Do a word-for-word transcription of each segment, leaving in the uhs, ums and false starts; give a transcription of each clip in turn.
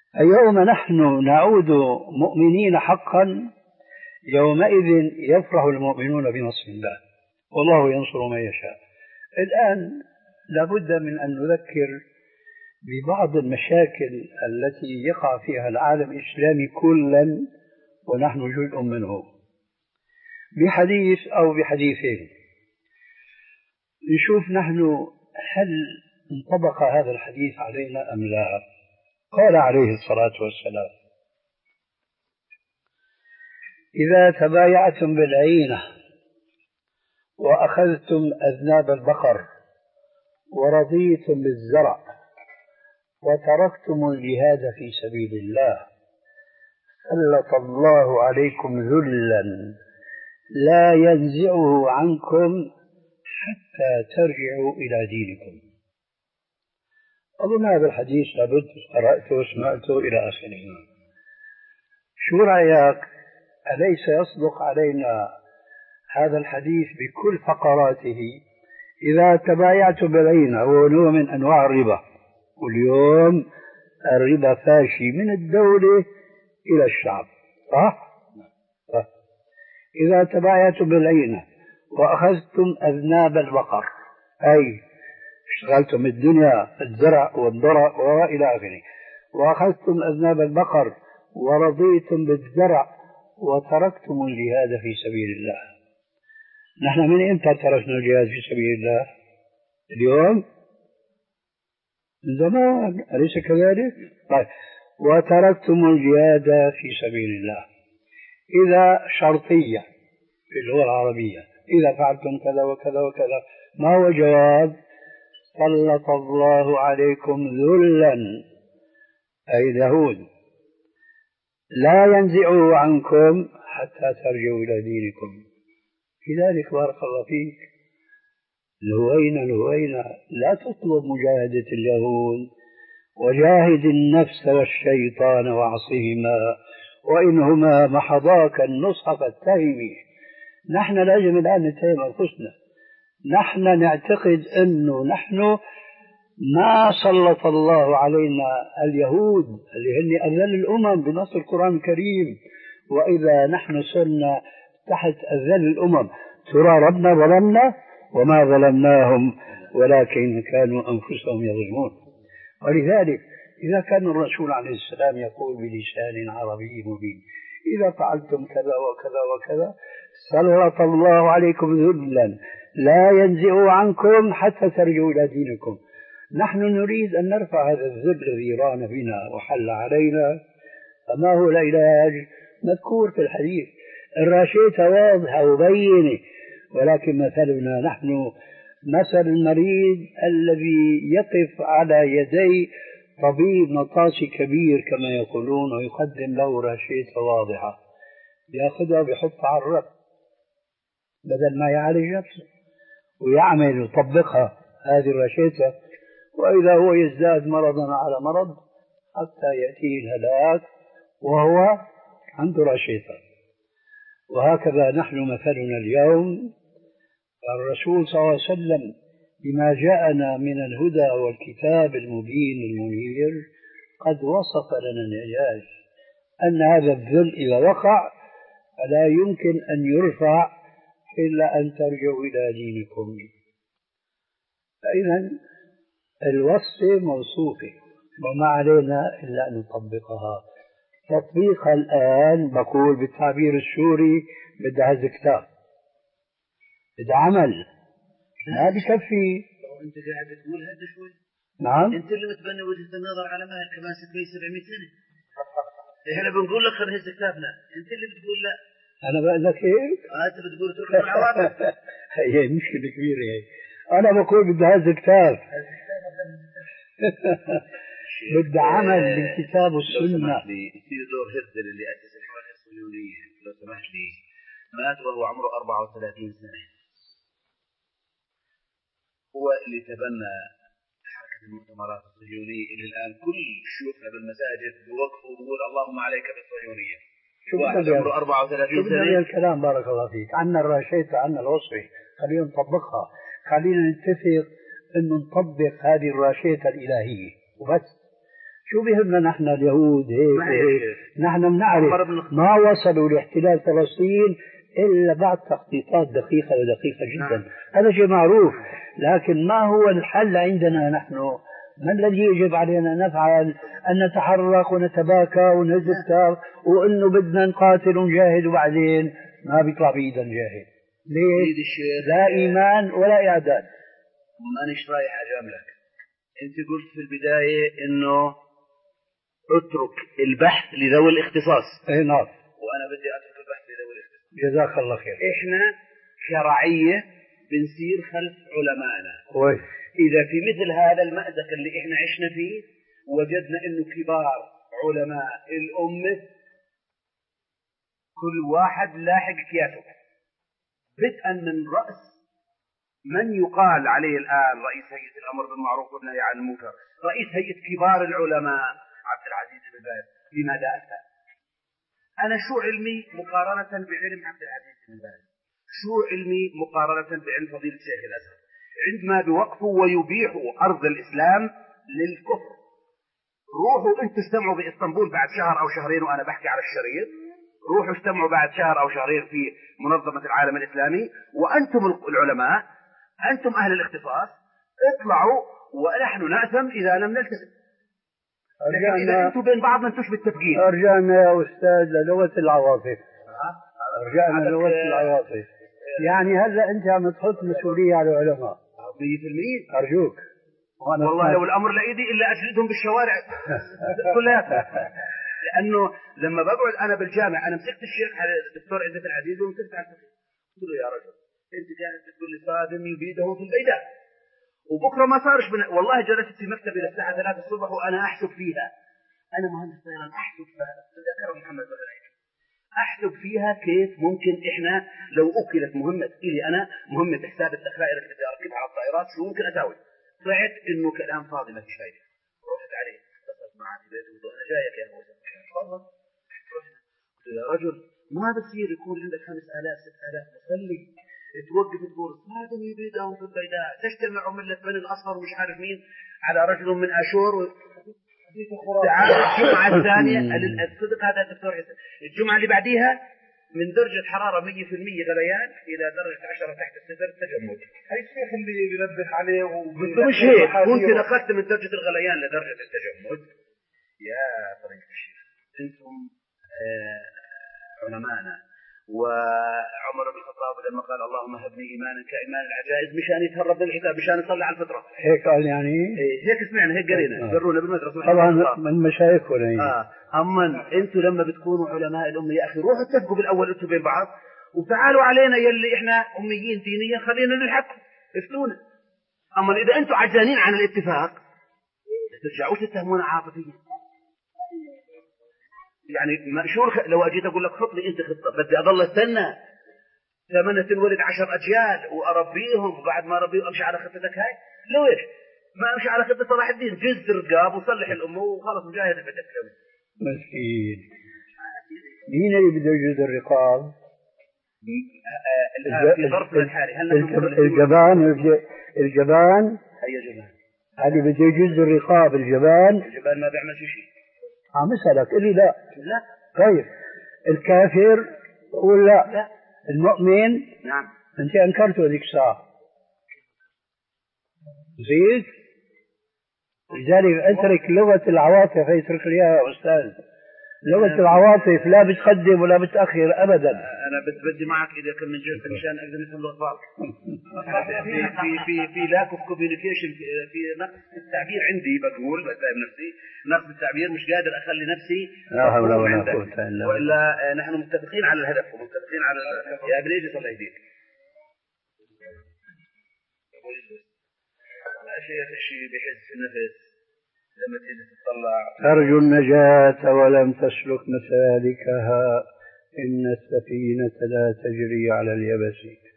اليوم نحن نعود مؤمنين حقا، يومئذ يفرح المؤمنون بنصر الله والله ينصر من يشاء. الآن لابد من أن نذكر ببعض المشاكل التي يقع فيها العالم الإسلامي كلا ونحن جزء منه، بحديث أو بحديثين، نشوف نحن هل انطبق هذا الحديث علينا أم لا. قال عليه الصلاة والسلام: إذا تبايعتم بالعينة وأخذتم أذناب البقر ورضيتم بالزرع وتركتم الجهاد في سبيل الله سلط الله عليكم ذلا لا ينزعه عنكم حتى ترجعوا إلى دينكم. أظن هذا الحديث لابد قرأته وسمعته إلى آخره. شو رأيك؟ أليس يصدق علينا هذا الحديث بكل فقراته؟ إذا تبايعت بالعينة وهو نوع من أنواع الربا، واليوم الربا فاشي من الدولة إلى الشعب، صح؟ صح. إذا تبايعت بالعينة وأخذتم أذناب البقر، أي اشتغلتم الدنيا الزرع والضرع وإلى آخره، وأخذتم أذناب البقر ورضيتم بالزرع وتركتم الجهاد في سبيل الله. نحن من إمتى تركنا الجهاد في سبيل الله؟ اليوم؟ من زمان، أليس كذلك؟ طيب. وتركتم الجهاد في سبيل الله، إذا شرطية في اللغة العربية، إذا فعلتم كذا وكذا وكذا، ما هو جواب؟ سلط الله عليكم ذلا، أي ذهول لا ينزعه عنكم حتى ترجعوا إلى دينكم. لذلك بارك الله فيك، لهوينا لهوينا لا تطلب مجاهدة اليهود، وجاهد النفس والشيطان وعصهما وإنهما محضاك النصح فاتهمي. نحن لازم الآن نتهم أنفسنا. نحن نعتقد أنه نحن ما سلط الله علينا اليهود اللي هن أذل الأمم بنص القرآن الكريم، وإذا نحن صرنا تحت أذل الأمم ترى ربنا ظلمنا؟ وما ظلمناهم ولكن كانوا أنفسهم يظلمون. ولذلك إذا كان الرسول عليه السلام يقول بلسان عربي مبين: إذا فعلتم كذا وكذا وكذا سلط الله عليكم ذلا لا ينزع عنكم حتى ترجعوا إلى دينكم. نحن نريد أن نرفع هذا الذل الذي ران بنا وحل علينا. فما هو العلاج؟ مذكور في الحديث، الراشية واضحة وبينة، ولكن مثلنا نحن مثل المريض الذي يقف على يدي طبيب نطاسي كبير كما يقولون، ويقدم له راشية واضحة، يأخذها ويحطها على الرف بدل ما يعالج نفسه ويعمل ويطبقها هذه الراشية، وإذا هو يزداد مرضا على مرض حتى يأتيه الهلاك وهو عنده راشية. وهكذا نحن مثلنا اليوم. الرسول صلى الله عليه وسلم بما جاءنا من الهدى والكتاب المبين المنير قد وصف لنا العلاج، أن هذا الذل إذا وقع فلا يمكن أن يرفع إلا أن ترجعوا إلى دينكم. فإذا الوصفة موصوفة وما علينا إلا أن نطبقها. تطبيقها الآن بقول بالتعبير السوري بدها كتاب، بدها عمل، ما بكفي. أنت قاعد تقول هذا شوي. نعم. أنت اللي متبني وجهة النظر على مهل كمان ستمية سبعمية سنة. إحنا بنقول لك خذ هذا كتابنا، أنت اللي بتقول لا. أنا بقول لك هيك؟ آه أنت بتقول ترك العوامل. هي مشكلة كبيرة هي. أنا بقول بدي هذا كتاب. بدي عمل بالكتاب والسنة. تيودور هيرزل اللي أسس الحركة الصهيونية لو سمحت لي، مات وهو عمره أربعة وثلاثين سنة. هو اللي تبنى حركة المؤتمرات الصهيونية اللي الآن كل شيوخنا بالمساجد بوقفوا ويقول اللهم عليك بالصهيونية. واحد عمره أربعة وثلاثين سنة. شو الكلام بارك الله فيك؟ عنا الراشية، عنا الوصفة، خلينا نطبقها، خلينا نتفق إنه نطبق هذه الراشية الإلهية وبس. شو بيهمنا نحن اليهود هيك وهيك؟ نحن بنعرف ما وصلوا لاحتلال فلسطين إلا بعد تخطيطات دقيقة ودقيقة جدا. نعم. هذا شيء معروف، لكن ما هو الحل عندنا نحن؟ ما الذي يجب علينا نفعل؟ أن نتحرك ونتباكى ونتذكر وأنه بدنا نقاتل ونجاهد وبعدين ما بيطلع بإيدنا نجاهد. ليش؟ لا إيمان ولا إعداد. مانيش رايح أجاملك. أنت قلت في البداية إنه اترك البحث لذوي الاختصاص. اي نعم. وأنا بدي أترك البحث لذوي الاختصاص. جزاك الله خير. إحنا شرعية بنسير خلف علمائنا. كويس. إذا في مثل هذا المأزق اللي إحنا عشنا فيه وجدنا إنه كبار علماء الأمة كل واحد لاحق كياسه، بدءا من رأس من يقال عليه الآن رئيس هيئة الأمر بالمعروف والنهي عن المنكر، رئيس هيئة كبار العلماء عبد العزيز بن باز. لماذا أفتى؟ أنا شو علمي مقارنة بعلم عبد العزيز بن باز؟ شو علمي مقارنة بعلم فضيلة الشيخ الأزهر؟ عندما بوقفوا ويبيحوا أرض الإسلام للكفر. روحوا أنتوا استمعوا بإسطنبول بعد شهر أو شهرين وأنا بحكي على الشريط، روحوا استمعوا بعد شهر أو شهرين في منظمة العالم الإسلامي، وأنتم العلماء أنتم أهل الاختصاص اطلعوا ونحن نأثم إذا لم نلتزم. لكن إذا أنتم بين بعض ما أنتوش متفقين. أرجعنا يا أستاذ للغة العواطف. أرجعنا للغة العواطف. يعني هلا أنت عم تحط مسؤولية على العلماء. مية في المية. أرجوك. والله لو الأمر لإيدي إلا أجلدهم بالشوارع كلها. لأنه لما بقعد أنا بالجامع أنا مسكت الشيخ على الدكتور عزت العزيز ومسكت على الفكرة. قلت له يا رجل أنت جالس تقول لي صادم يبيدهم في البيداء وبكرة ما صارش بنا... والله جلست في مكتبي للساعة ثلاثة الصبح وأنا أحسب فيها. أنا مهندس طيران أحسب فيها. تذكر محمد بن أحسب فيها كيف ممكن إحنا لو أكلت مهمة إلي أنا مهمة حساب الذخائر اللي بدي أركبها على الطائرات شو ممكن أساوي؟ طلعت إنه كلام فاضي ما فيش فايدة. رحت عليه اتصلت معه في بيته أنا جايك يا أبو تفضل. قلت يا رجل ما بصير يكون عندك خمس آلاف ست آلاف مصلي توقف تقول صادم يبيدهم في البيداء تجتمع ملة بني الأصفر ومش عارف مين على رجل من أشور و... تعال الجمعة الثانية الصدق هذا الدكتور حسن الجمعة اللي بعديها من درجة حرارة مية في المية غليان إلى درجة عشرة تحت الصفر تجمد. هاي الشيخ اللي بينبه عليه قلت مش هيك كنت نقلت من درجة الغليان لدرجة التجمد. يا طريق الشيخ أنتم آه علماءنا. وعمر بن الخطاب لما قال اللهم هبني إيمانا كإيمان العجائز مشان يتهرب من الحساب مشان يصلي على الفطرة. هيك قال يعني؟ إيه هيك سمعنا هيك قرينا قرونا بالمدرسة. طبعا من مشايخنا. آه أما أنتوا لما بتكونوا علماء الأمة يا أخي روحوا اتفقوا بالأول أنتوا بين بعض وتعالوا علينا يلي إحنا أميين دينيا خلينا نلحق افتونا. أما إذا أنتوا عجانين عن الاتفاق ترجعوش تتهمونا عاطفيا. يعني ما شو الخ... لو أجيت أقول لك خط لي أنت خطة بدي أضل استنى ثمانية تنولد عشر أجيال وأربيهم وبعد ما أربيهم أمشي على خطتك هاي لو إيش ما أمشي على خطة صلاح الدين جز رقاب وصلح الأمة وخلص مجاهد بدك تسوي. مسكين مين اللي بده يجز الرقاب؟ في ظرف الحالي هل الجبان الجبان هي جبان هذه بده يجز الرقاب الجبان الجبان ما بيعمل شيء. عم اسالك قل لي لا لا. طيب الكافر بقول لا. لا المؤمن نعم انت انكرته هذيك الساعه زيد لذلك اترك لغه العواطف اترك لي يا استاذ. لغه العواطف لا بتقدم ولا بتاخر ابدا. انا بدي معك اذا كان من جهه مشان اقدر نفهم الاخبار. في في في في لاك اوف كوميونيكيشن في نقص التعبير عندي بقول بتعب نفسي نقص التعبير مش قادر اخلي نفسي لا حول ولا قوه الا بالله. والا نحن متفقين على الهدف ومتفقين على يا ابن ايجي الله يهديك. لا شيء شيء بحس في النفس لما تيجي تطلع. ترجو النجاة ولم تسلك مسالكها إن السفينة لا تجري على اليبس.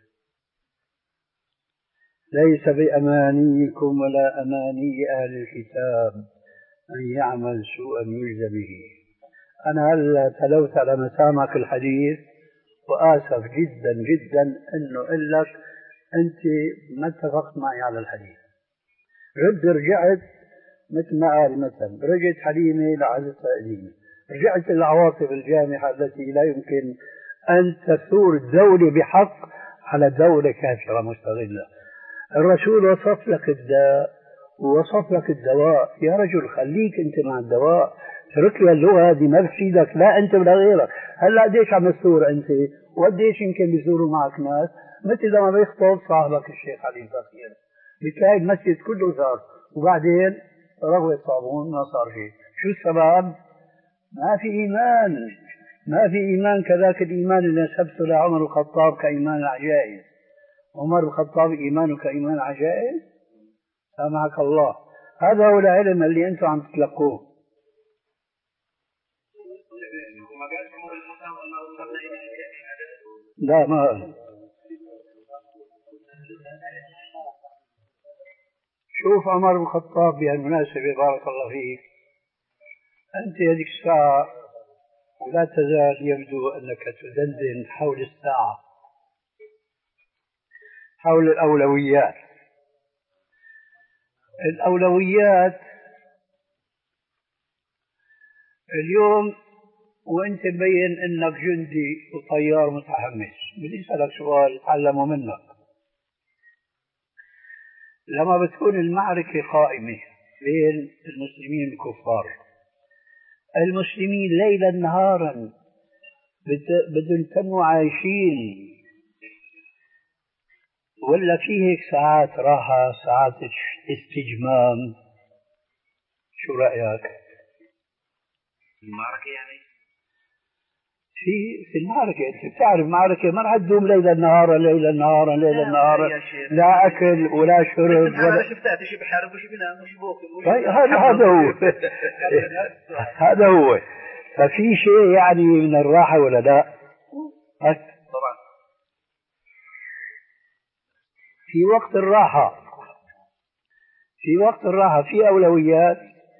ليس بأمانيكم ولا أماني أهل الكتاب أن يعمل سوءا يجزى به. أنا هلا تلوت على مسامعك الحديث وآسف جدا جدا أنه أقول لك أنت ما اتفقت معي على الحديث. رد رجعت مثل ما قال مثلا رجعت حليمة لعادتها قديمة، رجعت العواطف الجامحة التي لا يمكن أن تثور الدولة بحق على دولة كافرة مستغلة. الرسول وصف لك الداء ووصف لك الدواء، يا رجل خليك أنت مع الدواء، اترك لي اللغة هذه ما بفيدك لا أنت ولا غيرك. هلا قديش عم تثور أنت وقديش يمكن بيزوروا معك ناس، مثل لما بيخطب صاحبك الشيخ علي الفقير بتلاقي المسجد كله زار وبعدين رغوة صابون ما صار شيء. شو السبب؟ ما في إيمان، ما في إيمان. كذاك الإيمان اللي نسبته لعمر الخطاب كإيمان العجائز. عمر الخطاب إيمانه كإيمان العجائز؟ سامحك الله، هذا هو العلم اللي أنتم عم تتلقوه. لا ما شوف عمر بن الخطاب بهالمناسبة بارك الله فيك، أنت هذيك الساعة ولا تزال يبدو أنك تدندن حول الساعة، حول الأولويات. الأولويات اليوم وأنت مبين أنك جندي وطيار متحمس، بدي أسألك سؤال تعلمه منك. لما بتكون المعركة قائمة بين المسلمين والكفار، المسلمين ليلا نهارا بدهم يتموا عايشين، ولا في هيك ساعات راحة ساعات استجمام؟ شو رأيك؟ في المعركة يعني؟ في في المعركة، أنت بتعرف معركة ما رح تدوم ليلا نهارا ليلا نهارا ليلا نهارا، لا أكل ولا شرب ولا شفتات شي بحارب وشي بنام وشي بوكل. طيب هذا هذا هو هذا هو. ففي شيء يعني من الراحة ولا لا؟ طبعا. في وقت الراحة، في وقت الراحة في أولويات.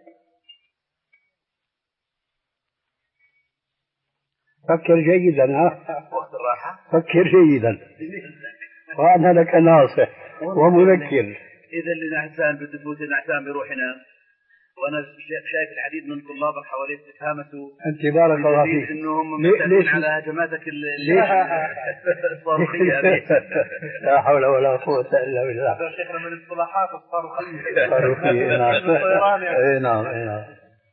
فكر جيدا، ها وقت الراحة فكر جيدا وأنا لك ناصح ومذكر. إذا اللي نعسان بده يفوت النعسان بيروح ينام، وأنا شايف العديد من طلابك حواليك تتهامسوا. أنت بارك الله فيك إنهم معتادين على هجماتك الصاروخية هذه. لا حول ولا قوة إلا بالله. شيخنا من الاصطلاحات الصاروخية. صاروخية نعم. إيه نعم إيه نعم.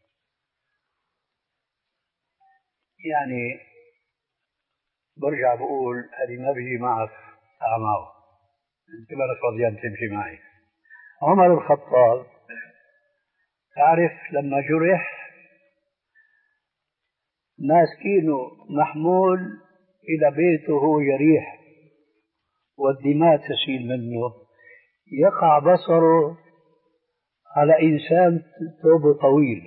يعني برجع بقول هذه ما بيجي معك أعماه، أنت ما لك رضيان تمشي معي. عمر الخطاب تعرف لما جرح ماسكينه محمول إلى بيته وهو يريح والدماء تسيل منه، يقع بصره على إنسان ثوبه طويل،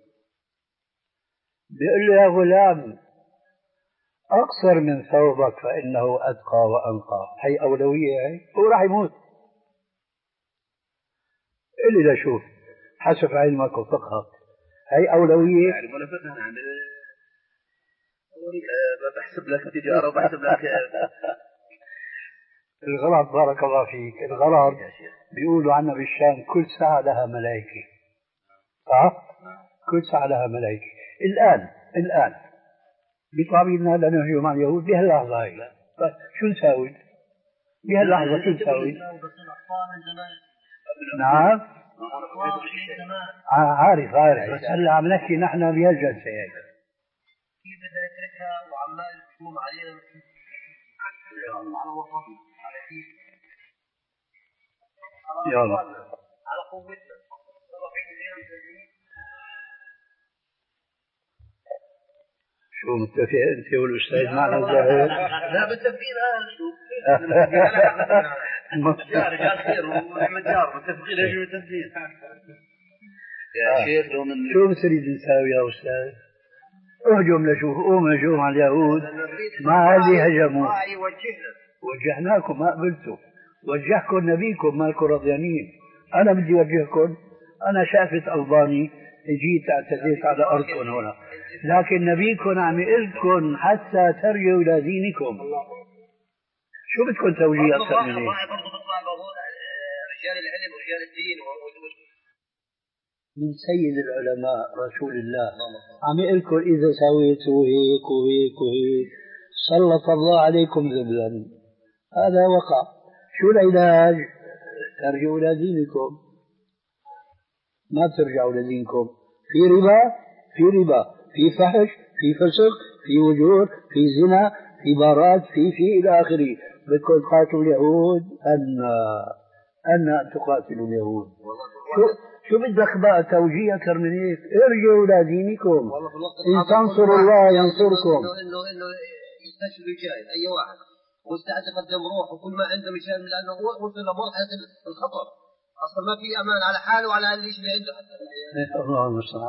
بيقول له يا غلام أقصر من ثوبك فإنه أتقى وأنقى. هي أولوية، هي هو راح يموت. اللي لا شوف حسب علمك وفقهك هي أولوية. يعني ولا فقه أنا عندي بحسب لك تجارة وبحسب لك الغلط بارك الله فيك. الغلط بيقولوا عنا بالشام كل ساعة لها ملائكة، صح؟ كل ساعة لها ملائكة. الآن الآن بيطلع لنا لنهجم على اليهود بهاللحظة هاي، شو نساوي؟ بهاللحظة شو نساوي؟ نعم عارف عارف، بس هلا عم نحكي نحن بهالجلسة هاي. كيف بدنا نتركها وعمال يحكمون علينا على وطننا على كيف يلا على قوتنا. شو متفق انت والاستاذ معنا الظاهر؟ لا متفقين اهل شو يا رجال خير ونحن جار متفقين ايش متفقين يا شيخ. لو من شو بتريد نساوي يا استاذ؟ اهجم لشوف قوم هجوم على اليهود ما هذه هجموا وجهناكم ما قبلتوا، وجهكم نبيكم مالكم رضيانين. انا بدي اوجهكم، انا شافت الباني جيت اعتديت على ارضكم هنا، لكن نبيكم عم يقلكم حتى ترجعوا الى دينكم. شو بدكم توجيه اكثر من هيك؟ رجال العلم ورجال الدين من سيد العلماء رسول الله عم يقول لكم إذا سويتوا هيك وهيك وهيك سلط الله عليكم ذبلا. هذا وقع. شو العلاج؟ ترجعوا إلى دينكم. ما بترجعوا لدينكم. في ربا، في ربا، في فحش، في فسق، في وجور، في زنا، في بارات، في في إلى آخره. بدكم تقاتلوا اليهود؟ أن أن أن تقاتلوا اليهود. شو شو بدك بقى توجيه أكثر من هيك؟ ارجعوا إلى دينكم. إن تنصروا الله ينصركم. إنه إنه يستشفي جاي أي واحد مستعد يقدم روح وكل ما عنده مشان لأنه هو وصل لمرحلة الخطر. أصلا ما في أمان على حاله وعلى اللي يشبه عنده حتى. الله المستعان.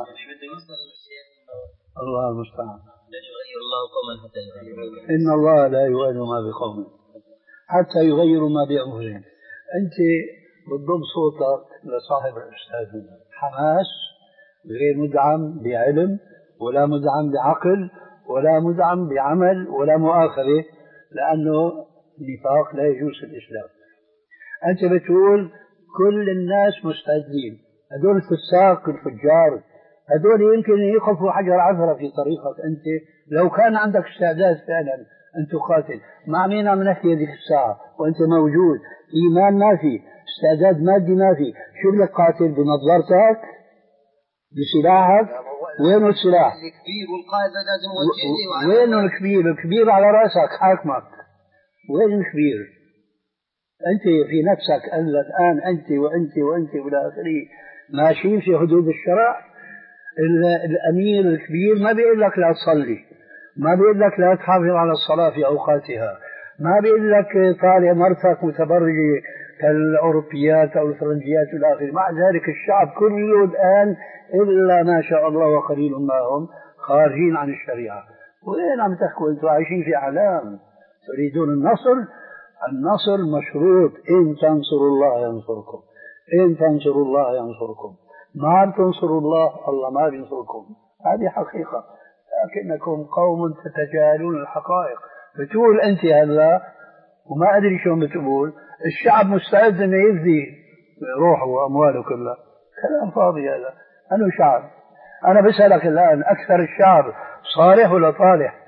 الله المستعان. لن يغير الله قوما حتى يغيروا. إن الله لا يغير ما بقوم حتى يغيروا ما بأنفسهم. أنت بتضم صوتك لصاحب الأستاذ حماس غير مدعم بعلم ولا مدعم بعقل ولا مدعم بعمل ولا مؤاخذة، لأنه نفاق لا يجوز في الإسلام. أنت بتقول كل الناس مستعدين، هذول الفساق الفجار هذول يمكن يقفوا حجر عثرة في طريقك. أنت لو كان عندك استعداد فعلا أن تقاتل، مع مين عم نحكي هذيك الساعة وأنت موجود؟ إيمان ما في، استعداد مادي ما في، شو بدك قاتل؟ بنظارتك؟ بسلاحك؟ وينه السلاح؟ الكبير والقائد لازم يوجهني. وينه الكبير؟ الكبير على رأسك حاكمك. وين الكبير؟ أنت في نفسك الآن أنت وأنت وأنت وإلى آخره ماشيين في حدود الشرع. الأمير الكبير ما بيقول لك لا تصلي، ما بيقول لك لا تحافظ على الصلاة في أوقاتها، ما بيقول لك طالع مرتك متبرجة كالأوروبيات أو الفرنجيات إلى آخره. مع ذلك الشعب كله الآن إلا ما شاء الله وقليل ما هم خارجين عن الشريعة. وين عم تحكوا؟ أنتم عايشين في أحلام. تريدون النصر؟ النصر مشروط. إن تنصروا الله ينصركم، إن تنصروا الله ينصركم. ما تنصروا الله الله ما بينصركم. هذه حقيقة، لكنكم قوم تتجاهلون الحقائق. بتقول أنت هلا وما أدري شو بتقول. الشعب مستعد أن يفدي روحه وأمواله كلها. كلام فاضي هذا. أنا شعب. أنا بسألك الآن، أكثر الشعب صالح ولا طالح؟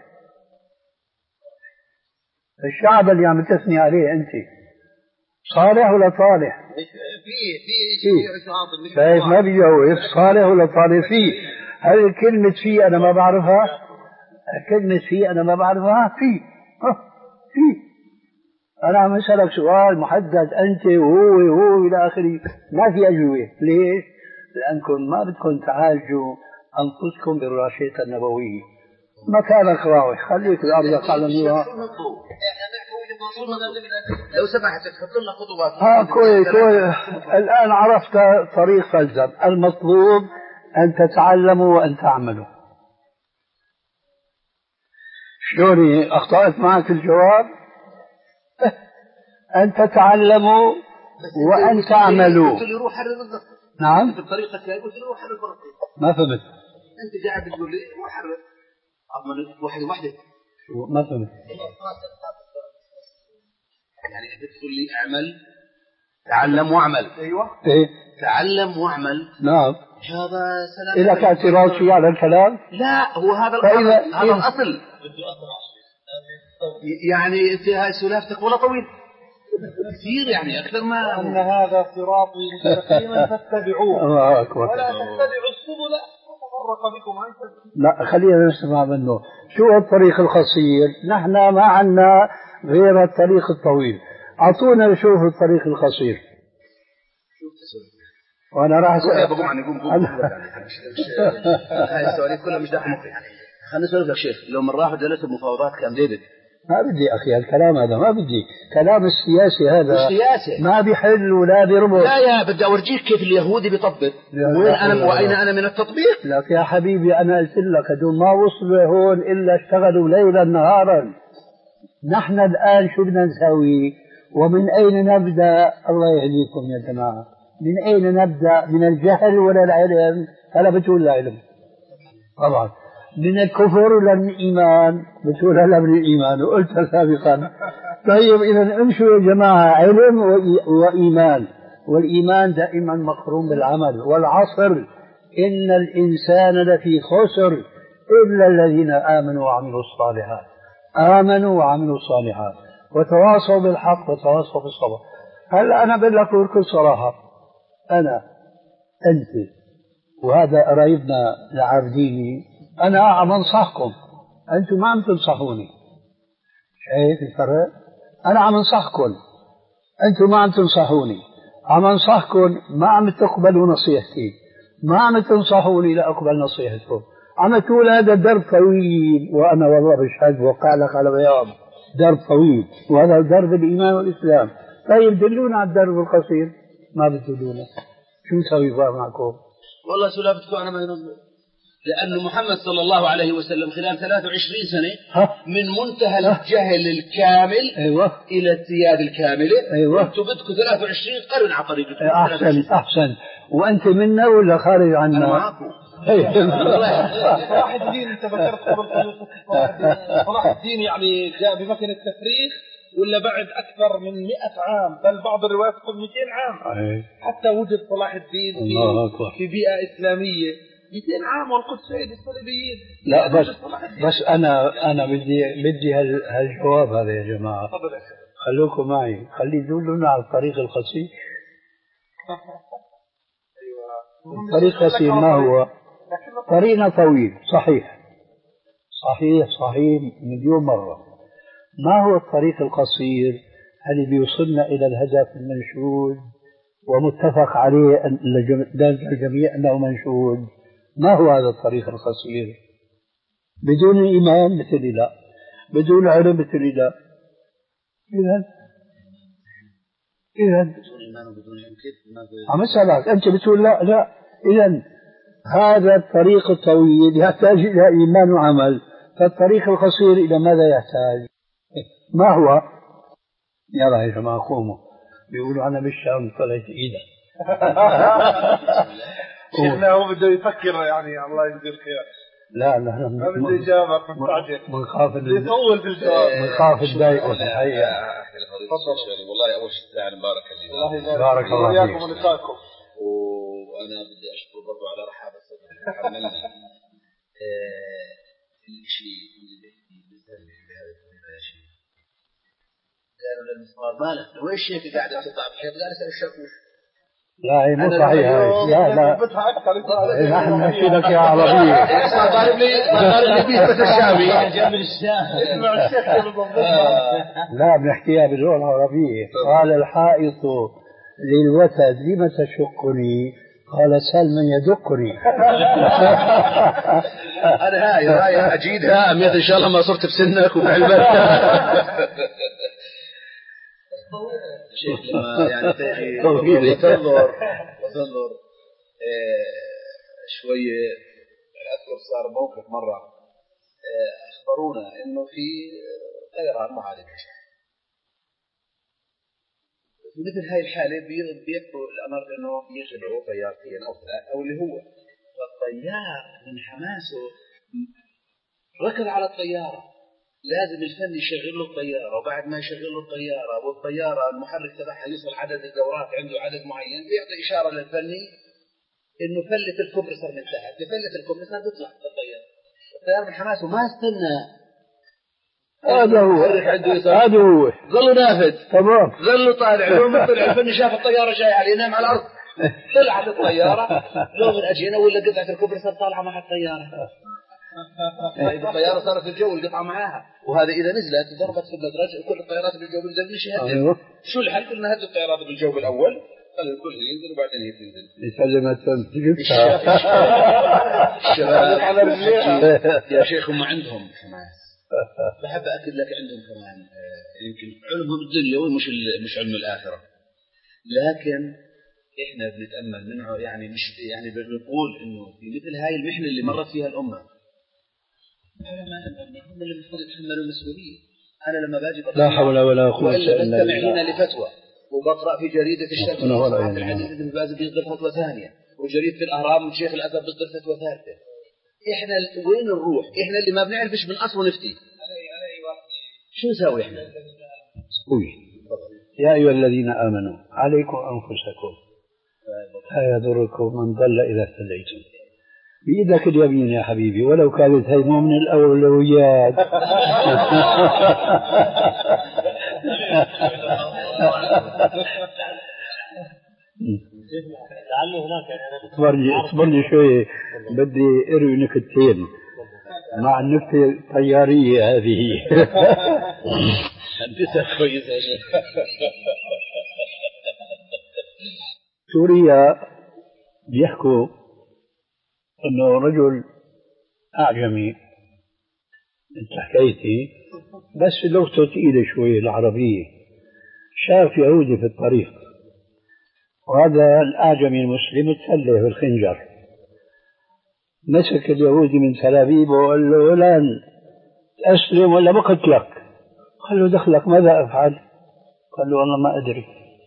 الشعب اللي عم تثني عليه أنت صالح ولا طالح؟ في في شايف ما بيجاوب. صالح ولا طالح؟ فيه. هل كلمة فيه أنا ما بعرفها؟ كلمة فيه أنا ما بعرفها؟ فيه فيه. أنا عم أسألك سؤال محدد، أنت وهو وهو إلى آخره، ما في أجوبة. ليش؟ لأنكم ما بدكم تعالجوا أنفسكم بالراشدة النبوية. مكانك راوح، خليك الأرض على النواة. لو سمحت تحط لنا خطوات. ها كويس كويس. الآن عرفت طريق فلزم. المطلوب أن تتعلموا وأن تعملوا. شلوني أخطأت معك الجواب؟ أن تتعلموا وأن تعملوا. قلت لي روح حرر الضغط. نعم. بطريقتك هاي قلت لي روح حرر الضغط. ما فهمت. أنت قاعد بتقول لي روح حرر. أضمن واحد واحدة. ما فهمت. يعني أنت تقول لي اعمل تعلم واعمل. أيوة. إيه. تعلم واعمل. نعم. هذا سلام. إلك اعتراض شيء على الكلام؟ لا، هو هذا فإذا هذا إيه؟ الأصل. يعني أنت هاي سلافتك ولا طويل كثير، يعني أكثر ما أن هذا صراطي مستقيما فاتبعوه الله أكبر. ولا تتبعوا السبل فتفرق بكم عن سبيله. لا، خلينا نسمع منه. شو الطريق القصير؟ نحن ما عنا غير الطريق الطويل. أعطونا نشوف الطريق القصير. وأنا راح أسأل عن يقوم قوم هاي السؤالين كلها مش داخل مخي. خليني أسألك يا شيخ، لو من راح جلست بمفاوضات كان ديفيد. ما بدي أخي الكلام هذا، ما بدي كلام السياسي هذا. مش سياسي. ما بيحل ولا بيربط. لا يا بدي أورجيك كيف اليهودي بيطبق. وين أنا وأين أنا من التطبيق؟ لك يا حبيبي أنا قلت لك هدول ما وصلوا هون إلا اشتغلوا ليلا نهارا. نحن الآن شو بدنا نسوي؟ ومن أين نبدأ؟ الله يهديكم يا جماعة. من أين نبدأ؟ من الجهل ولا العلم؟ هلا بتقول العلم طبعا. من الكفر ولا من الإيمان؟ بتقول هلا من الإيمان وقلتها سابقا. طيب إذا امشوا يا جماعة، علم وإيمان، والإيمان دائما مقرون بالعمل. والعصر إن الإنسان لفي خسر إلا الذين آمنوا وعملوا الصالحات. آمنوا وعملوا الصالحات وتواصوا بالحق وتواصوا بالصبر. هلا أنا بقول لك بكل صراحة، أنا أنت وهذا قرايبنا العابديني، أنا عم أنصحكم، أنتم ما عم تنصحوني. شايف الفرق؟ أنا عم أنصحكم، أنتم ما عم تنصحوني. عم أنصحكم، ما عم تقبلوا نصيحتي، ما عم تنصحوني لأقبل نصيحتكم. عم تقول هذا درب طويل، وأنا والله بشهد وقع لك على بياض، درب طويل، وهذا درب الإيمان والإسلام. طيب دلونا على الدرب القصير، ما بتدلونا، شو نسوي بقى معكم؟ والله سلابتكم أنا ما ينظر، لأن محمد صلى الله عليه وسلم خلال ثلاث وعشرين سنة من منتهى الجهل الكامل أيوة. إلى السيادة الكاملة. أيوة. أنتم بدكم ثلاث وعشرين قرن على طريقكم. أحسن أحسن. وأنت منا ولا خارج عنا؟ أنا معكم. صلاح الدين أنت ذكرت قبل صلاح الدين يعني جاء بمكنة التفريغ ولا بعد أكثر من مئة عام، بل بعض الروايات تقول مئتين عام أيه. حتى وجد صلاح الدين في, في بيئة إسلامية. مئتين عام والقدس هي للصليبيين. لا بس بس أنا أنا بدي بدي هالجواب هذا يا جماعة. خلوكم معي، خلي دلونا على الطريق القصير. الطريق القصير ما هو؟ طريقنا طويل صحيح صحيح صحيح مليون مرة. ما هو الطريق القصير اللي بيوصلنا إلى الهدف المنشود ومتفق عليه لدى الجميع أنه منشود؟ ما هو هذا الطريق القصير؟ بدون إيمان مثل لا، بدون علم مثل لا. إذن إذن عم أسألك أنت بتقول لا لا. إذن هذا الطريق الطويل يحتاج إلى إيمان وعمل، فالطريق القصير إلى ماذا يحتاج؟ ما هو؟ يلا يا جماعة قوموا، بيقولوا أنا بالشام طلعت إيدا. شيخنا هو بده يفكر يعني الله يجزيه الخير. لا لا لا ما بده يجاوبك مستعجل. بنخاف يطول بالجواب. بنخاف تضايقه الحقيقة. تفضل. والله أول شيء تعالى مبارك الله بارك الله فيكم ولقائكم. وأنا بدي أشكر برضو على رحابة صدرك حملني الشيء اللي بيحكي بالزمن بهذا الشيء. قالوا للمسمار مالك لو ايش هيك قاعدة تطلع بحيط؟ قال اسأل الشاكوش. لا هي مو صحيحة. لا لا نحن نحكي لك يا عربية. ضارب لي ضارب لي بيت الشامي جنب الشام. اسمع الشيخ لا بنحكيها باللغة العربية. قال الحائط للوتد لم تشقني؟ قال سل من يدقني. أنا هاي رايح أجيدها أميت إن شاء الله ما صرت بسنك وبعلمك. شيخ لما يعني تجي وتنظر وتنظر شوية. أذكر صار موقف مرة أخبرونا إنه في طيران معالج في مثل هاي الحالة بيقضوا الأمر إنه يشغلوا طيارتين أو ثلاث أو اللي هو. فالطيار من حماسه ركض على الطيارة، لازم الفني يشغل له الطيارة، وبعد ما يشغل له الطيارة والطيارة المحرك تبعها يوصل عدد الدورات عنده عدد معين، بيعطي إشارة للفني إنه فلت الكمبرسر من تحت، بفلت الكمبرسر بيطلع الطيارة. الطيار من حماسه ما استنى. هذا هو هذا هو قال له نافذ تمام، قال له طالع. لو ما طلع الفني شاف الطيارة جاي عليه نام على الأرض، طلعت الطيارة لو من أجينا ولا قطعة الكمبرسر طالعة مع الطيارة. طيب الطيارة صارت في الجو القطعة معاها، وهذا إذا نزلت ضربت في المدرج كل الطيارات بالجو بنزل مش يهدد. شو الحل؟ قلنا هدوا الطيارات بالجو بالأول، خلي الكل ينزل وبعدين هي تنزل. يسلم التنسيق يا شيخ هم عندهم حماس. بحب أكد لك عندهم كمان يمكن علمهم الدنيوي مش مش علم الآخرة، لكن إحنا بنتأمل منه يعني مش يعني بنقول إنه في مثل هاي المحنة اللي مرت فيها الأمة هم اللي المفروض يتحملوا المسؤولية. أنا لما باجي لا حول ولا قوة إلا بالله بستمع هنا لفتوى وبقرأ في جريدة الشرق عبد العزيز بن باز بيصدر فتوى ثانية، وجريدة الأهرام من شيخ الأزهر بيصدر فتوى ثالثة. إحنا وين نروح؟ إحنا اللي ما بنعرفش من أصل ونفتي. شو نسوي إحنا؟ قوي. يا أيها الذين آمنوا عليكم أنفسكم لا يضركم من ضل إذا اهتديتم. بإيدك اليمين يا حبيبي، ولو كانت هي مو من الأولويات. لعله هناك يعني اصبرني اصبرني شوي، بدي اروي نكتتين مع النكتة الطيارية هذه. حدثها كويس. سوريا بيحكوا انه رجل اعجمي، انت حكيتي بس لغته ثقيلة شوي العربية، شاف يهودي في الطريق، وهذا الأعجمي المسلم تسلح بالخنجر، مسك اليهودي من سلابيبه وقال له فلان أسلم ولا بقتلك؟ قال له دخلك ماذا أفعل؟ قال له والله ما أدري.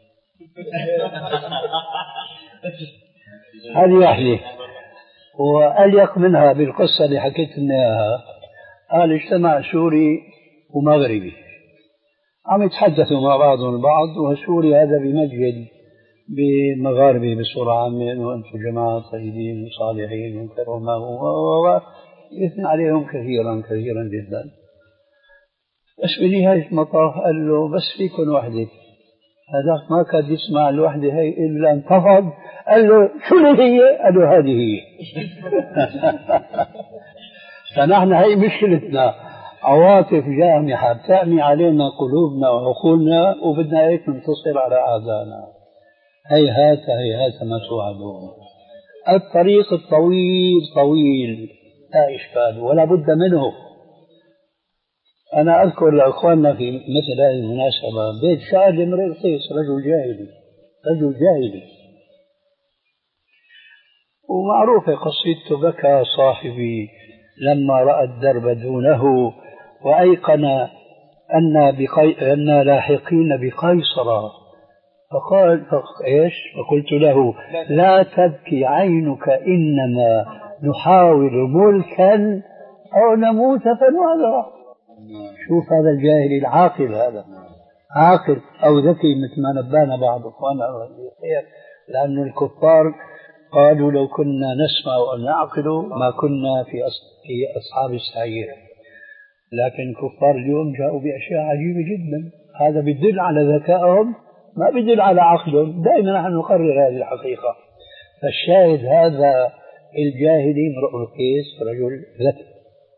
هذه واحدة. وأليق منها بالقصة اللي حكيت لنا إياها، قال اجتمع سوري ومغربي عم يتحدثوا مع بعضهم البعض، وسوري هذا بمجد بمغاربه بصورة عامة أنه أنتم جماعة طيبين وصالحين وكرماء ويثنى عليهم كثيرا كثيرا جدا. بس بنهاية المطاف قال له بس فيكم وحدة، هذاك ما كاد يسمع الوحدة هي إلا انتفض، قال له شو اللي هي؟ قال له هذه هي. فنحن هي مشكلتنا، عواطف جامحة بتعمي علينا قلوبنا وعقولنا، وبدنا هيك ننتصر على أعدائنا. هيهات هيهات ما توعدون. الطريق الطويل طويل لا إشكال ولا بد منه. أنا أذكر لأخواننا في مثل هذه المناسبة بيت سعد امرئ القيس، رجل جاهلي رجل جاهلي ومعروفة قصيدته: بكى صاحبي لما رأى الدرب دونه، وأيقن أن بقي... أن لاحقين بقيصر، فقال إيش؟ فقلت له لا تبكي عينك، إنما نحاول ملكا أو نموت فنعذر. شوف هذا الجاهلي العاقل، هذا عاقل أو ذكي مثل ما نبانا بعض أخواننا خير، لأن الكفار قالوا لو كنا نسمع أو نعقل ما كنا في في أصحاب السعير، لكن الكفار اليوم جاءوا بأشياء عجيبة جدا. هذا بيدل على ذكائهم، ما بيدل على عقلهم. دائما نحن نقرر هذه الحقيقة. فالشاهد هذا الجاهلي امرؤ القيس رجل ذكي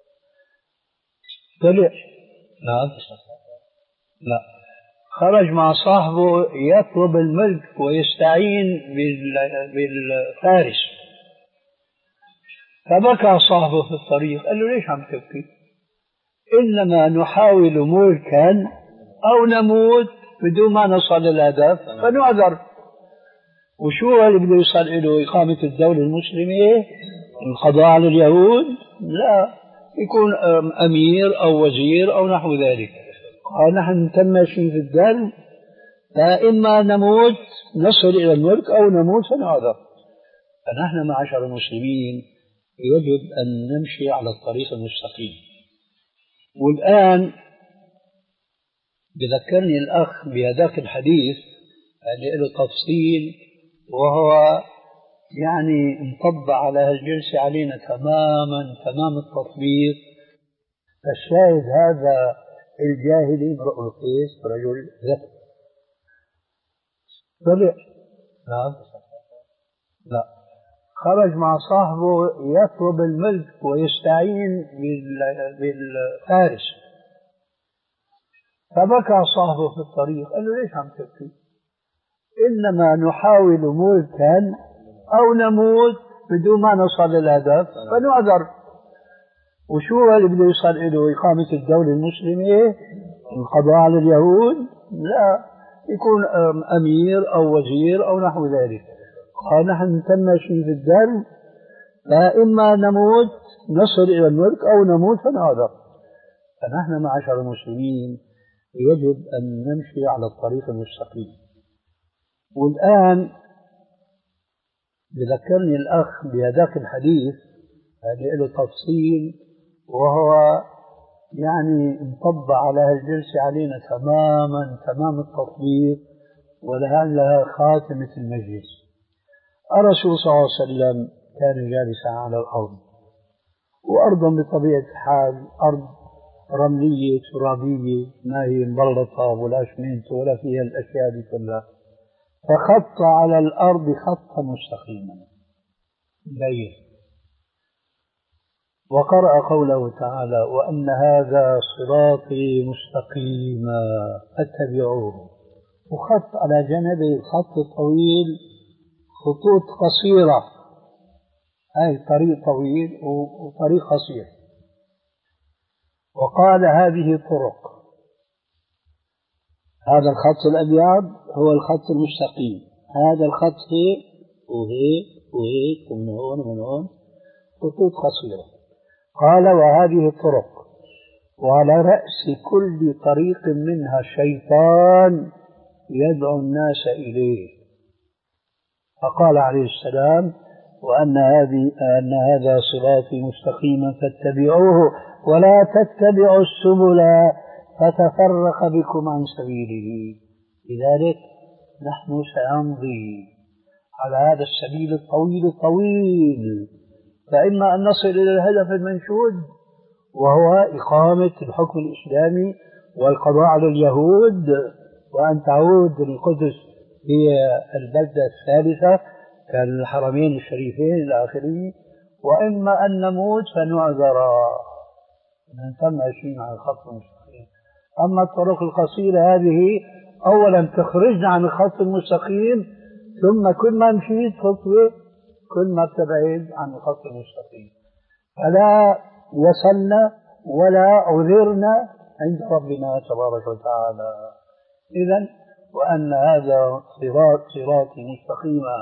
طلع، لا لا خرج مع صاحبه يطلب الملك ويستعين بالفارس، فبكى صاحبه في الطريق. قال له ليش عم تبكي؟ إنما نحاول ملكا أو نموت بدون ما نصل للهدف فنعذر. وشو اللي بده يوصل له؟ إقامة الدولة المسلمة، القضاء على اليهود؟ لا، يكون أمير أو وزير أو نحو ذلك. قال نحن نتماشي في الدرب، فإما نموت نصل إلى الملك أو نموت فنعذر. فنحن معشر المسلمين يجب أن نمشي على الطريق المستقيم. والآن بذكرني الأخ بهذاك الحديث اللي له تفصيل، وهو يعني انطبق على هالجلسة علينا تماما تمام التطبيق. فالشاهد هذا الجاهلي امرؤ القيس رجل ذكي طلع، لا لا خرج مع صاحبه يطلب الملك ويستعين بالفارس، فبكى صاحبه في الطريق. قال له ليش عم تبكي؟ إنما نحاول ملكا أو نموت بدون ما نصل للهدف فنعذر. وشو اللي بده يوصل له؟ إقامة الدولة المسلمة، القضاء على اليهود؟ لا، يكون أمير أو وزير أو نحو ذلك. قال نحن نتماشي في الدرب، فإما نموت نصل إلى الملك أو نموت فنعذر. فنحن معشر المسلمين يجب أن نمشي على الطريق المستقيم. والآن بذكرني الأخ بهذاك الحديث اللي له تفصيل، وهو يعني انطبق على هالجلسة علينا تماما تمام التطبيق، ولعلها خاتمة المجلس. الرسول صلى الله عليه وسلم كان جالسا على الأرض، وأرض بطبيعة الحال أرض رملية ترابية ما هي مبلطة ولا أسمنت ولا فيها الأشياء دي كلها، فخط على الأرض خطا مستقيما بين، وقرأ قوله تعالى وأن هذا صراطي مستقيما فاتبعوه، وخط على جانبه خط طويل خطوط قصيرة، أي طريق طويل وطريق قصير، وقال هذه طرق، هذا الخط الأبيض هو الخط المستقيم، هذا الخط هيك وهيك وهيك ومن هون ومن هون خطوط قصيرة. قال وهذه الطرق، وعلى رأس كل طريق منها شيطان يدعو الناس إليه. فقال عليه السلام وأن هذه أن هذا صراطي مستقيما فاتبعوه ولا تتبعوا السبل فتفرق بكم عن سبيله. لذلك نحن سنمضي على هذا السبيل الطويل الطويل، فإما أن نصل إلى الهدف المنشود وهو إقامة الحكم الإسلامي والقضاء على اليهود، وأن تعود القدس هي البلدة الثالثة كالحرمين الشريفين إلى آخره، وإما أن نموت فنعذر نتم شيء مع الخط المستقيم. أما الطرق القصيرة هذه أولا تخرجنا عن الخط المستقيم، ثم كل ما مشيت خطوة كل ما تبعد عن الخط المستقيم، فلا وصلنا ولا عذرنا عند ربنا تبارك وتعالى. إذن وأن هذا صراط صراطي مستقيما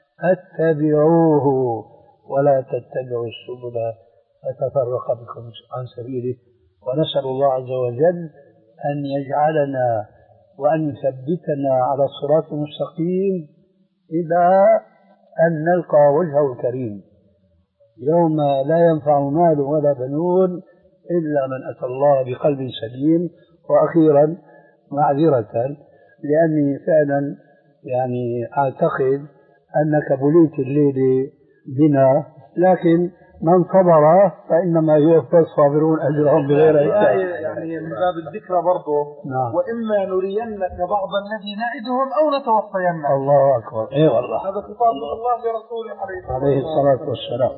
فاتبعوه ولا تتبعوا السبل فتفرق بكم عن سبيله. ونسأل الله عز وجل أن يجعلنا وأن يثبتنا على الصراط المستقيم إلى أن نلقى وجهه الكريم يوم لا ينفع مال ولا بنون إلا من أتى الله بقلب سليم. وأخيرا معذرة لأني فعلا يعني أعتقد أنك بليت الليل بنا، لكن من صبر فإنما يوفى الصابرون أجرهم بغير حساب. يعني من باب الذكرى برضه نعم. وإما نرينك بعض الذي نعدهم أو نتوفينك. الله أكبر. إيه والله هذا خطاب من الله لرسوله عليه الصلاة والسلام.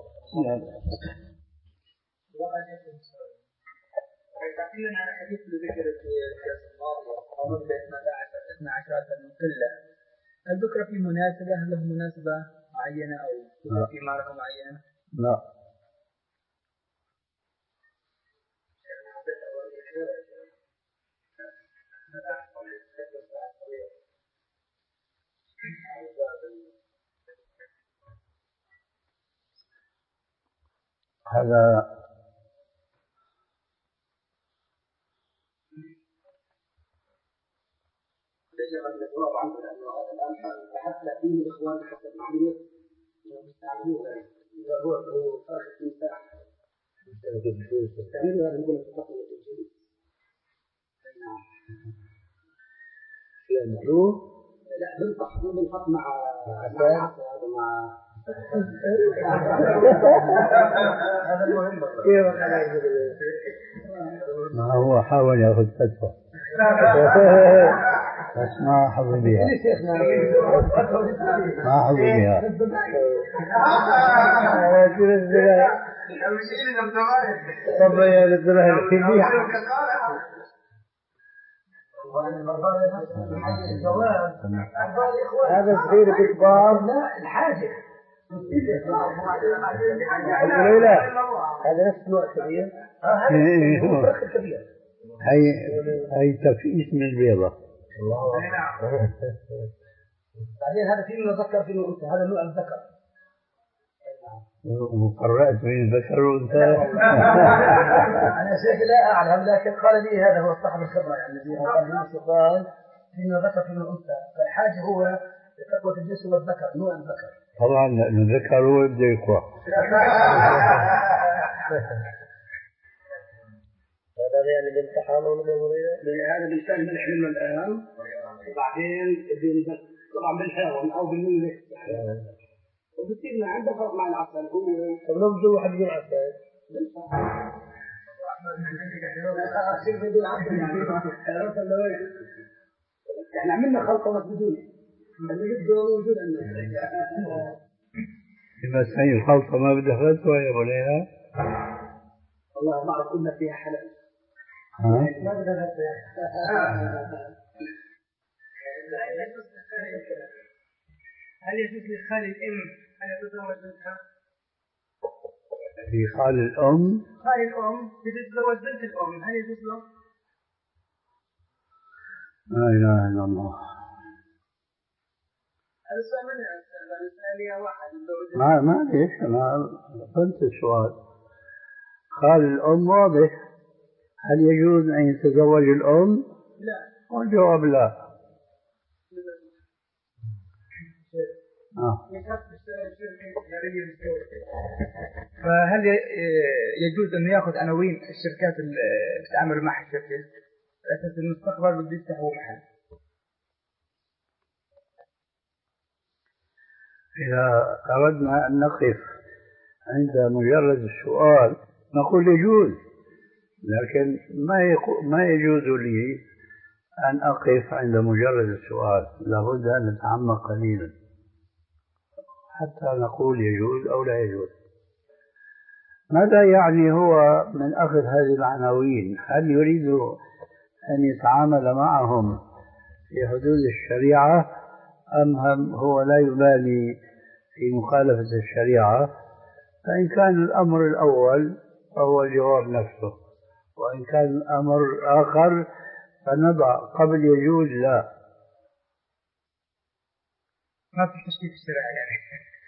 لنا عن حديث ذكر في الجلسة الماضية قانون اثنا عشر من قلة، هل ذكر في مناسبة له مناسبة معينة أو ذكر في معركة معينة؟ لا. هذا ليس قد نتوقف عنه لأنه هذا الآن بحث فيه الإخوان حتى المعلومات يستعملوها إذا هو هو فرق المساحة يستعملوا هذا نقول التقوى الجديد. نعم. في المعلوم لا بنطح بنطح مع مع مع هذا المهم. ما هو حاول ياخذ فتوى بس ما حظ بها ما حظ بها. طب يا للزمان هذا صغير كبار لا الحاجة لا هذا نفس نوع كبير. هذا كبير هي هي تفقيس من البيضة. بعدين هذا فيما يذكر فيما قلت هذا نوع الذكر. وقرأت بين الذكر والأنثى. أنا شيخ لا أعلم لكن قال لي هذا هو صاحب الخبرة الذي قال لي سؤال فيما ذكر فيما أنثى، فالحاجة هو تقوى الجنس والذكر نوع الذكر. طبعا لأنه الذكر هو بده يقوى. هذا يعني بالامتحان هذا بالفعل ملح منه الآن وبعدين طبعا بالحيوان أو بالملك بتصير عنده فرق مع العسل. هو طب لو بده واحد بدون عسل يعني عملنا خلطة بس بدون اللي بده موجود عندنا. بس هي الخلطة ما بدها فتوى يا بنيها. والله ما أعرف كنا فيها حلال. ما بدها فتوى. هل يجوز لخال الأم أن يتزوج بنتها؟ في خال الأم؟ خال الأم يتزوج بنت الأم، هل يجوز له؟ لا إله إلا الله. هذا السؤال من السؤال يا واحد. ما ما ليش أنا فهمت السؤال. خال الأم واضح. هل يجوز أن يتزوج الأم؟ لا. والجواب لا. آه. فهل يجوز أن يأخذ عناوين الشركات اللي بتعامل مع الشركة أساس المستقبل بده يفتحوا محل؟ إذا أردنا أن نقف عند مجرد السؤال نقول يجوز، لكن ما ما يجوز لي أن أقف عند مجرد السؤال، لابد أن نتعمق قليلا حتى نقول يجوز أو لا يجوز. ماذا يعني هو من أخذ هذه العناوين؟ هل يريد أن يتعامل معهم في حدود الشريعة أم هم هو لا يبالي في مخالفة الشريعة؟ فإن كان الأمر الأول فهو الجواب نفسه، وإن كان الأمر الآخر فنضع قبل يجوز لا. ما في تشكيك الشريعة يعني.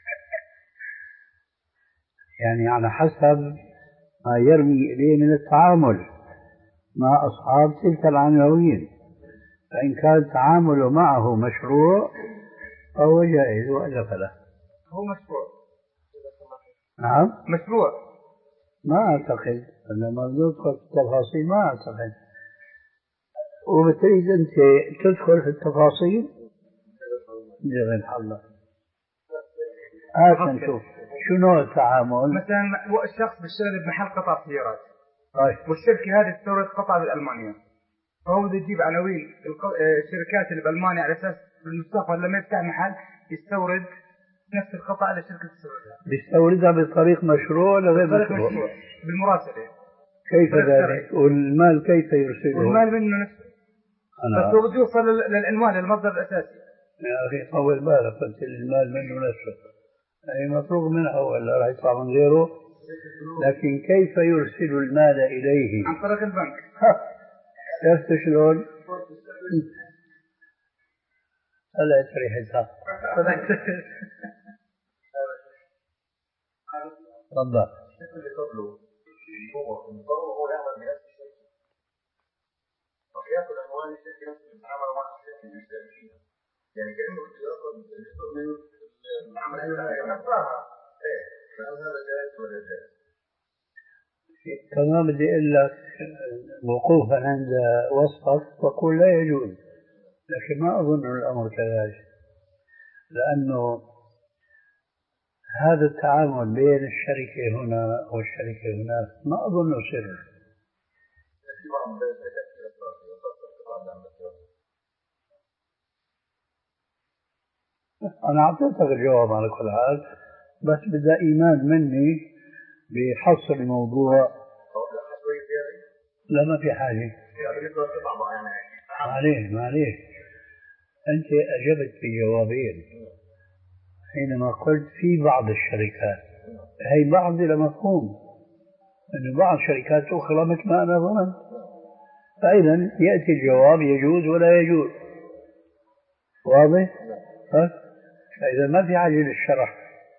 يعني على حسب ما يرمي إليه من التعامل مع أصحاب تلك العناوين، فإن كان التعامل معه مشروع فهو جائز وإلا فلا. هو مشروع. نعم مشروع. ما أعتقد لما ندخل في التفاصيل، ما أعتقد. وبتريد أنت تدخل في التفاصيل جزاك الله. هات نشوف شو نوع التعامل. مثلا الشخص بيشتغل بمحل قطع سيارات، طيب. والشركة هذه تستورد قطع بألمانيا، فهو بده يجيب عناوين الشركات اللي بألمانيا على أساس بالمستقبل لما يفتح محل يستورد نفس القطع اللي الشركة تستوردها. بيستوردها بطريق مشروع ولا غير مشروع؟ مشروع بالمراسلة. كيف ذلك؟ والمال كيف يرسله؟ والمال منه نفسه. بس هو بده يوصل للعنوان للمصدر الأساسي. يا أخي طول بالك، قلت المال منه نفسه أي مفروغ منه ولا راح يطلع من غيره، لكن كيف يرسل المال إليه؟ عن طريق البنك. عرفت شلون؟ طلعت ريحتها. تفضل. ياخذ عنوان الشركه نفسها يتعامل مع الشركه اللي يشتغل فيها، يعني كانه بده ياخذ جزء من العمل نفسها. ايه فهل هذا جائز ولا جائز؟ كمان بدي اقول لك وقوفا عند وصفك تقول لا يجوز، لكن ما اظن الامر كذلك، لانه هذا التعامل بين الشركه هنا والشركه هناك ما اظنه سر. أنا أعطيتك الجواب على كل حال، بس بدأ إيمان مني بحصر الموضوع. لا ما في حاجة. معليه معليه أنت أجبت بجوابين حينما قلت في بعض الشركات، هي بعض إلى مفهوم أن بعض الشركات أخرى مثل ما أنا ظننت، فإذا يأتي الجواب يجوز ولا يجوز. واضح؟ ها؟ فإذا ما في حاجة للشرح.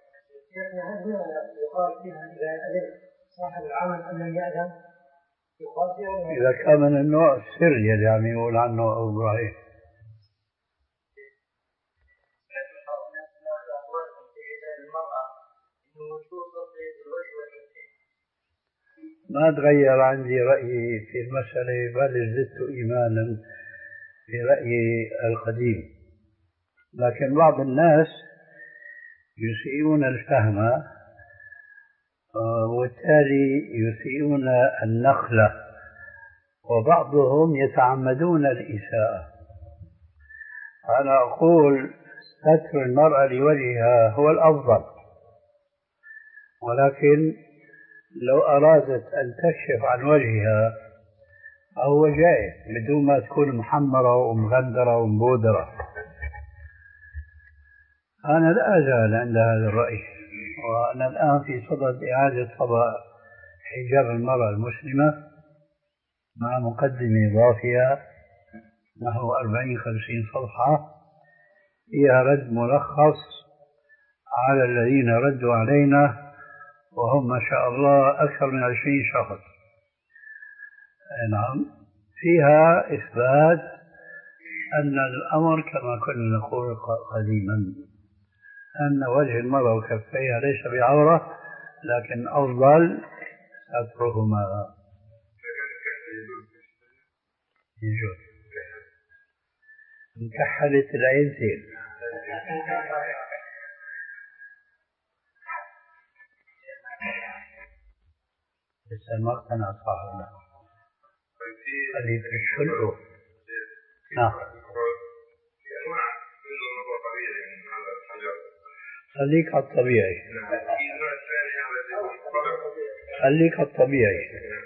يقال فيها إذا أذن صاحب العمل أن لم يأذن يقال فيها إذا كان من النوع السر يلي عم يقول عنه أبو إبراهيم. ما تغير عندي رأيي في المسألة، بل زدت إيمانا في رأيي القديم، لكن بعض الناس يسيئون الفهم، وبالتالي يسيئون النقل، وبعضهم يتعمدون الإساءة. أنا أقول ستر المرأة لوجهها هو الأفضل، ولكن لو أرادت أن تكشف عن وجهها فهو جائز بدون ما تكون محمرة ومغندرة ومبودرة. أنا لا أزال عند هذا الرأي، وأنا الآن في صدد إعادة طبع حجاب المرأة المسلمة مع مقدمة إضافية نحو أربعين خمسين صفحة فيها رد ملخص على الذين ردوا علينا، وهم ما شاء الله أكثر من عشرين شخص. نعم، فيها إثبات أن الأمر كما كنا نقول قديما، أن وجه المرأة وكفيها ليس بعورة، لكن أفضل سترهما. يجوز انكحلت العينتين. لسه ما اقتنع صاحبنا. خليك الشلو. نعم. خليك على الطبيعي. خليك على الطبيعي،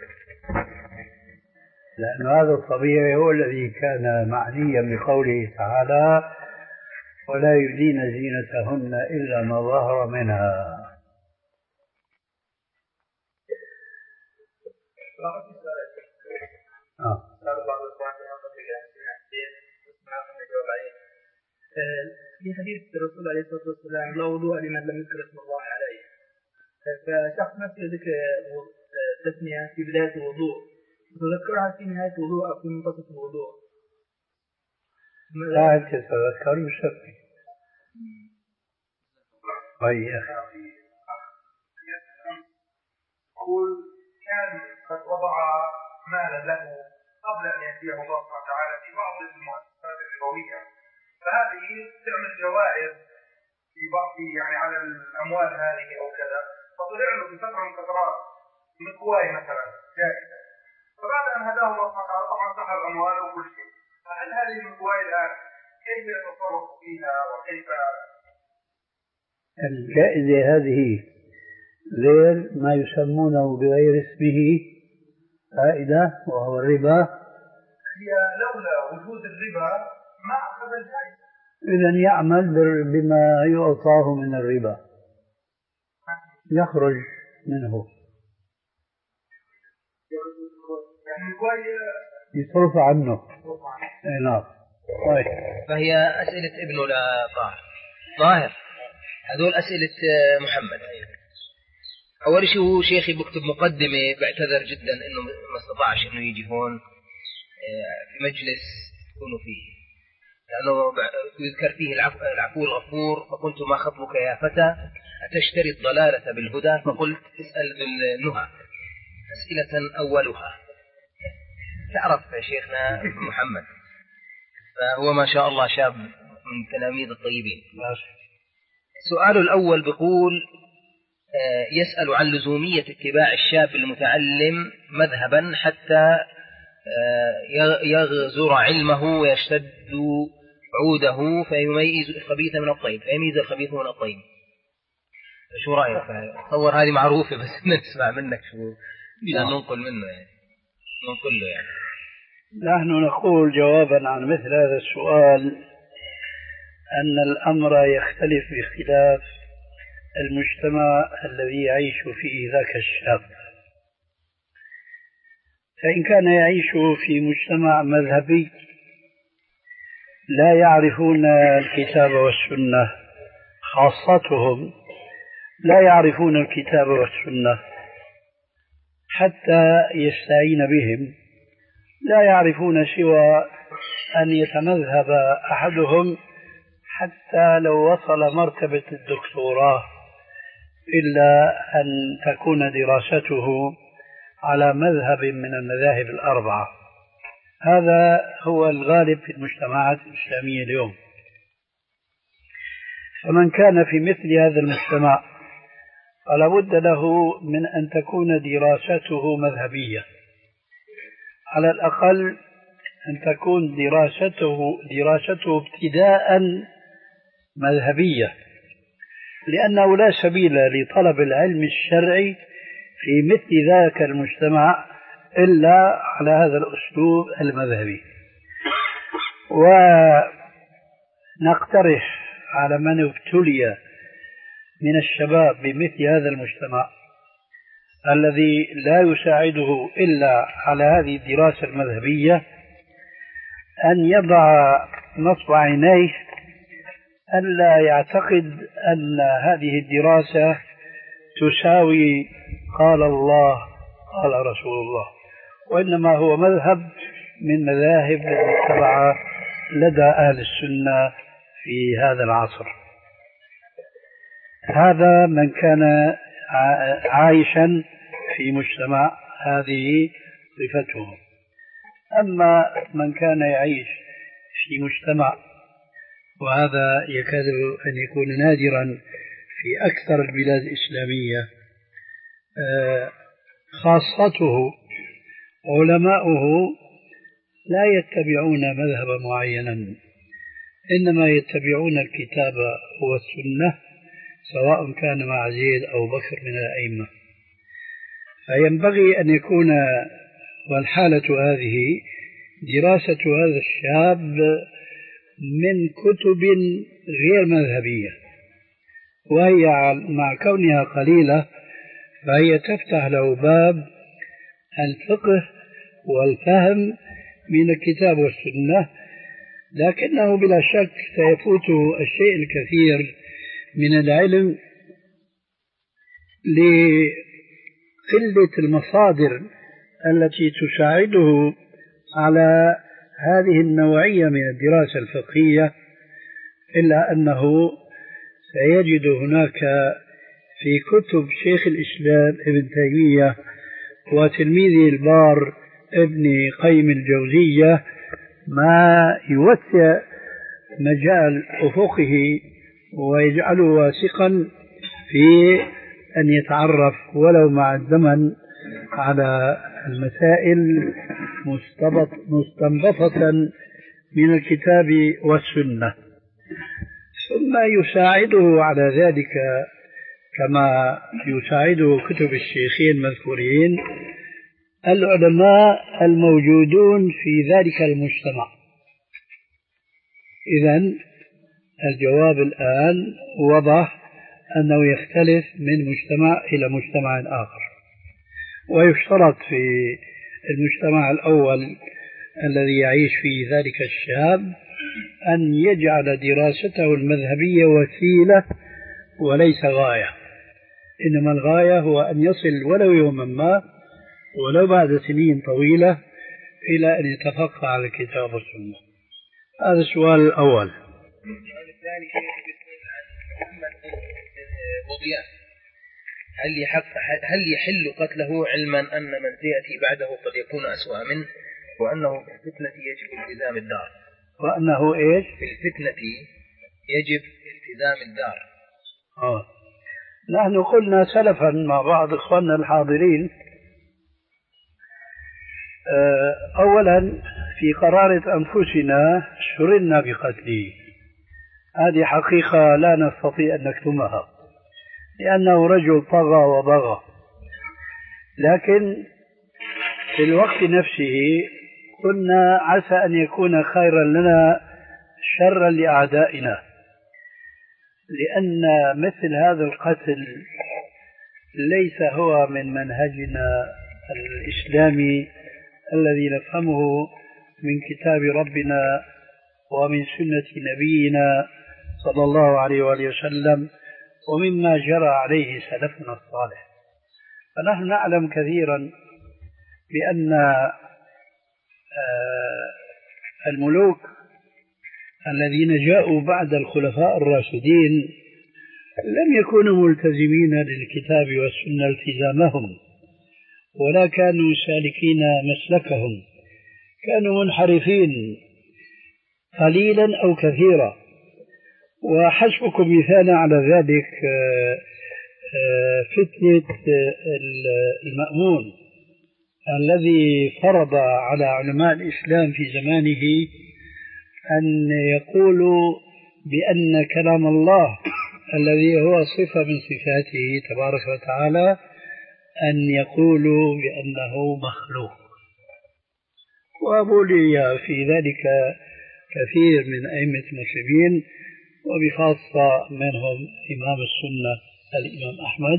لأن هذا الطبيعي هو الذي كان معنيا بقوله تعالى: ولا يبدين زينتهن إلا ما ظهر منها. آه. في حديث الرسول عليه الصلاة والسلام: لا وضوء لمن لم يذكر اسم الله عليه. فشخص نفسه ذكر تسمية في بداية الوضوء تذكرها في نهاية الوضوء أو في منتصف الوضوء. لا تتذكر يسمي. طيب يقول كان قد وضع مالا له قبل أن يأتيه الله سبحانه وتعالى في بعض المؤسسات الربوية، فهذه تعمل جوائز في بعض يعني على الأموال هذه أو كذا، فطلع له في فترة من فترات مكواي مثلا جائزة، فبعد أن هداه الله سبحانه وتعالى طبعا سحب أمواله وكل شيء. فهل هذه المكواي الآن كيف يتصرف فيها وكيف؟ الجائزة هذه غير ما يسمونه بغير اسمه فائدة وهو الربا. هي لولا وجود الربا ما أخذ الجائزة. إذن يعمل بما يعطاه من الربا، يخرج منه، يصرف عنه. نعم. طيب. فهي أسئلة ابن لا طاهر طاهر هذول أسئلة محمد. أول شيء هو شيخي بكتب مقدمة، بعتذر جدا إنه ما استطاعش إنه يجي هون في مجلس يكونوا فيه، لأنه يذكر فيه العفو الغفور، فقلت: ما خطبك يا فتى أتشتري الضلالة بالهدى؟ فقلت: اسأل بالنهى أسئلة أولها. تعرف يا شيخنا محمد، فهو ما شاء الله شاب من تلاميذ الطيبين. السؤال الأول بيقول: يسأل عن لزومية اتباع الشاب المتعلم مذهبا حتى يغزر علمه ويشتد عوده فيميز الخبيث من الطيب فيميز الخبيث من الطيب. شو رأيك؟ تصور هذه معروفة، بس نسمع منك شو ننقل منه يعني ننقل له يعني. نحن نقول جوابا عن مثل هذا السؤال أن الأمر يختلف باختلاف المجتمع الذي يعيش فيه ذاك الشاب. فإن كان يعيش في مجتمع مذهبي لا يعرفون الكتاب والسنة، خاصتهم لا يعرفون الكتاب والسنة حتى يستعين بهم، لا يعرفون سوى أن يتمذهب أحدهم حتى لو وصل مرتبة الدكتوراه، إلا أن تكون دراسته على مذهب من المذاهب الأربعة. هذا هو الغالب في المجتمعات الإسلامية اليوم. فمن كان في مثل هذا المجتمع فلا بد له من أن تكون دراسته مذهبية، على الأقل أن تكون دراسته دراسته ابتداء مذهبية، لأنه لا سبيل لطلب العلم الشرعي في مثل ذاك المجتمع إلا على هذا الأسلوب المذهبي. ونقترح على من ابتلي من الشباب بمثل هذا المجتمع الذي لا يساعده إلا على هذه الدراسة المذهبية أن يضع نصب عينيه ألا يعتقد أن هذه الدراسة تساوي قال الله قال رسول الله، وإنما هو مذهب من مذاهب المتبعة لدى أهل السنة في هذا العصر. هذا من كان عايشا في مجتمع هذه صفته. أما من كان يعيش في مجتمع، وهذا يكاد أن يكون نادرا في أكثر البلاد الإسلامية، خاصته علماؤه لا يتبعون مذهبا معينا، إنما يتبعون الكتاب والسنة سواء كان مع زيد أو بكر من الأئمة. فينبغي أن يكون، والحالة هذه دراسة هذا الشاب من كتب غير مذهبية، وهي مع كونها قليلة فهي تفتح له باب الفقه والفهم من الكتاب والسنة، لكنه بلا شك سيفوته الشيء الكثير من العلم لقلة المصادر التي تساعده على هذه النوعية من الدراسة الفقهية، إلا أنه سيجد هناك في كتب شيخ الإسلام ابن تيمية وتلميذه البار ابن قيم الجوزية ما يوسع مجال أفقه ويجعله واثقا في أن يتعرف ولو مع الزمن على المسائل مستنبطة من الكتاب والسنة. ثم يساعده على ذلك كما يساعده كتب الشيخين المذكورين العلماء الموجودون في ذلك المجتمع. إذن الجواب الآن وضح أنه يختلف من مجتمع إلى مجتمع آخر، ويشترط في المجتمع الأول الذي يعيش فيه ذلك الشاب أن يجعل دراسته المذهبية وسيلة وليس غاية، إنما الغاية هو أن يصل ولو يوما ما ولو بعد سنين طويلة إلى أن يتفقه على الكتاب والسنة. هذا السؤال الأول. السؤال الثاني محمد بوضيان، هل يحق هل يحل قتله علما أن من سيأتي بعده قد يكون أسوأ منه، وأنه في الفتنة يجب التزام الدار؟ وأنه إيش؟ في الفتنة يجب التزام الدار. آه. نحن قلنا سلفا مع بعض إخواننا الحاضرين، أولا في قرارة أنفسنا شرنا بقتله، هذه حقيقة لا نستطيع أن نكتمها لأنه رجل طغى وبغى، لكن في الوقت نفسه قلنا عسى أن يكون خيرا لنا شرا لأعدائنا، لأن مثل هذا القتل ليس هو من منهجنا الإسلامي الذي نفهمه من كتاب ربنا ومن سنة نبينا صلى الله عليه وآله وسلم ومما جرى عليه سلفنا الصالح. فنحن نعلم كثيرا بأن الملوك الذين جاءوا بعد الخلفاء الراشدين لم يكونوا ملتزمين للكتاب والسنة التزامهم، ولا كانوا سالكين مسلكهم، كانوا منحرفين قليلا أو كثيرا، وحسبكم مثالا على ذلك فتنة المأمون الذي فرض على علماء الإسلام في زمانه أن يقولوا بأن كلام الله الذي هو صفة من صفاته تبارك وتعالى أن يقولوا بأنه مخلوق. وبولي في ذلك كثير من أئمة المسلمين وبخاصة منهم إمام السنة الإمام أحمد،